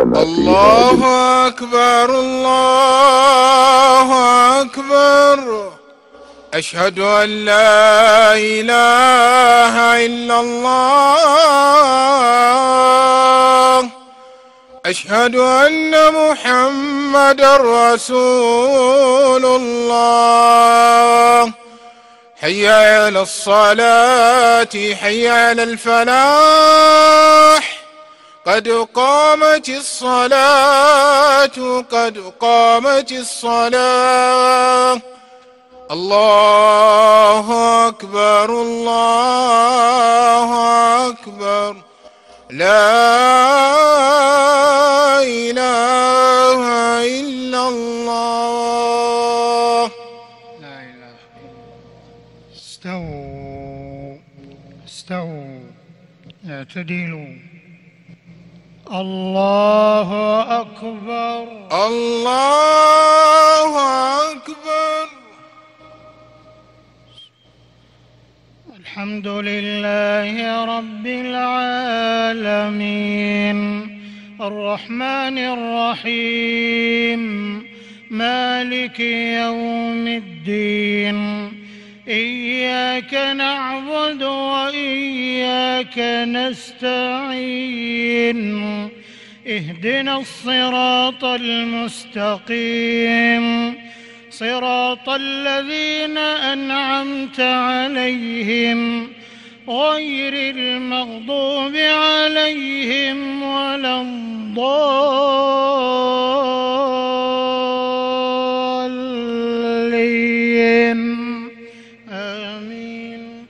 شرفنا في الله هذه. أكبر الله أكبر. أشهد أن لا إله إلا الله. أشهد أن محمدًا رسول الله. حي على الصلاة، حي على الفلاح، قد قامت الصلاة، قد قامت الصلاة. الله أكبر الله أكبر. لا إله إلا الله. لا إله إلا الله. استووا استووا اعتدلوا. الله أكبر الله أكبر. الحمد لله رب العالمين الرحمن الرحيم مالك يوم الدين. إياك نعبد وإياك نستعين. اهدنا الصراط المستقيم صراط الذين أنعمت عليهم غير المغضوب عليهم ولا الضالين. آمين.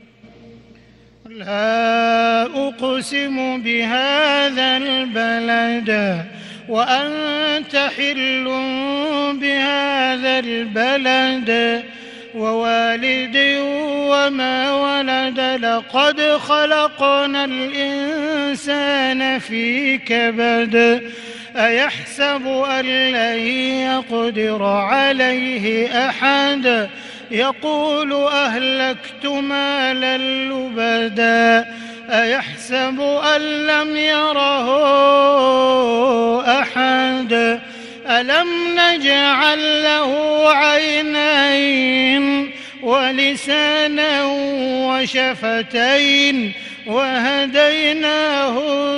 لا أقسم بهذا البلد وأنت حل بهذا البلد ووالد وما ولد. لقد خلقنا الإنسان في كبد. أيحسب أن لن يقدر عليه أحد. يقول أهلكت مالا لبدا. أيحسب أن لم يره أحد. ألم نجعل له عينين ولسانا وشفتين وهديناه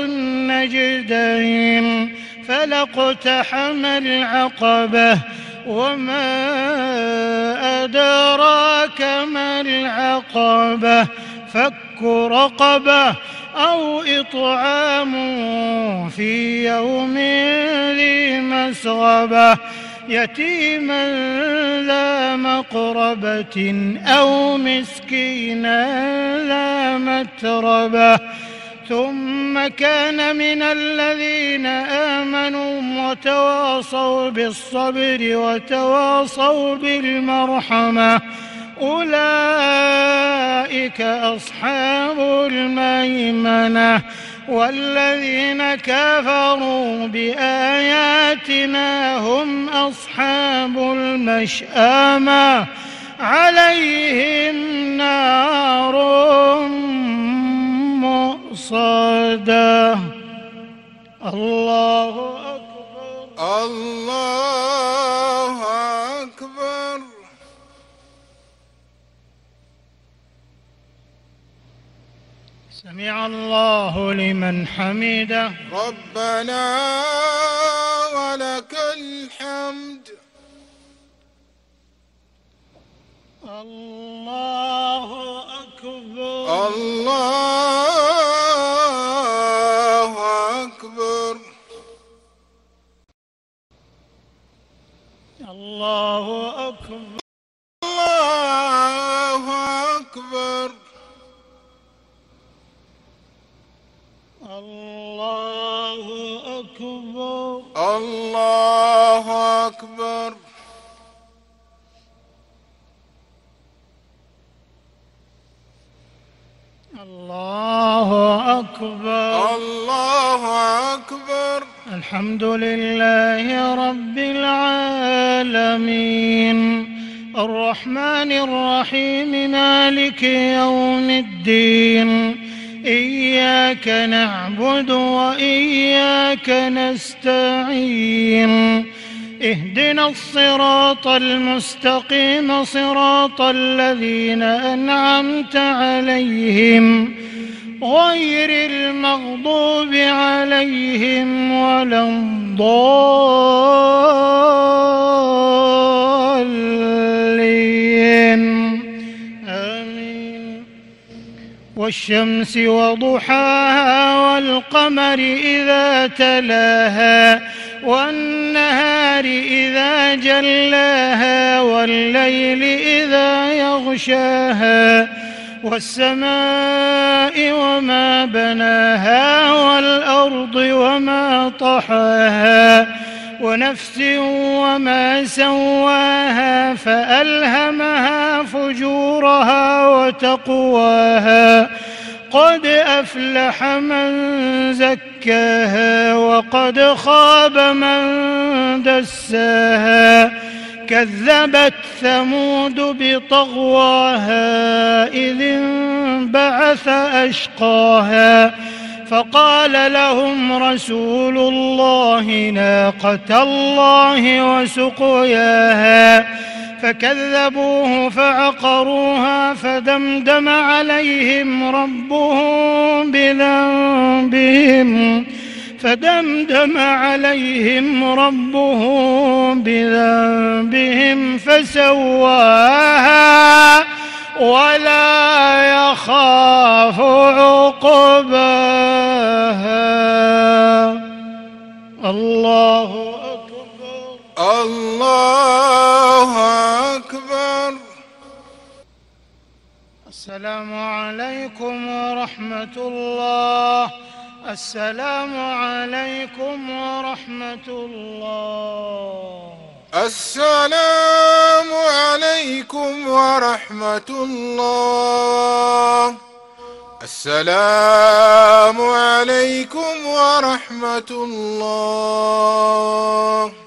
النجدين. فلاقتحم العقبة وما أدراك ما العقبة. فك رقبة أو إطعام في يوم ذي مسغبة يتيما ذا مقربة أو مسكينا ذا متربة. ثم كان من الذين آمنوا وتواصوا بالصبر وتواصوا بالمرحمة. أولئك أصحاب الميمنة. والذين كفروا بآياتنا هم أصحاب المشأمة. عليهم نار مؤصدة. الله أكبر الله أكبر. سمع الله لمن حمده. ربنا ولك الحمد. الله أكبر الله أكبر. الله أكبر الله أكبر. الله أكبر الله أكبر. الله أكبر الله أكبر. الحمد لله رب العالمين الرحمن الرحيم مالك يوم الدين. إياك نعبد وإياك نستعين اهدنا الصراط المستقيم صراط الذين أنعمت عليهم غير المغضوب عليهم ولا الضالين آمين. والشمس وضحاها والقمر إذا تلاها والنهار إذا جلاها والليل إذا يغشاها والسماء وما بناها والأرض وما طحاها ونفس وما سواها فألهمها فجورها وتقواها قد أفلح من زكاها وقد خاب من دساها كذبت ثمود بطغواها إذ انبعث أشقاها فقال لهم رسول الله ناقة الله وسقياها فكذبوه فعقروها فدمدم عليهم ربهم بذنبهم فسواها ولا يخاف عقباها. الله أكبر. الله أكبر. السلام عليكم ورحمة الله. السلام عليكم ورحمة الله. السلام عليكم ورحمة الله. السلام عليكم ورحمة الله.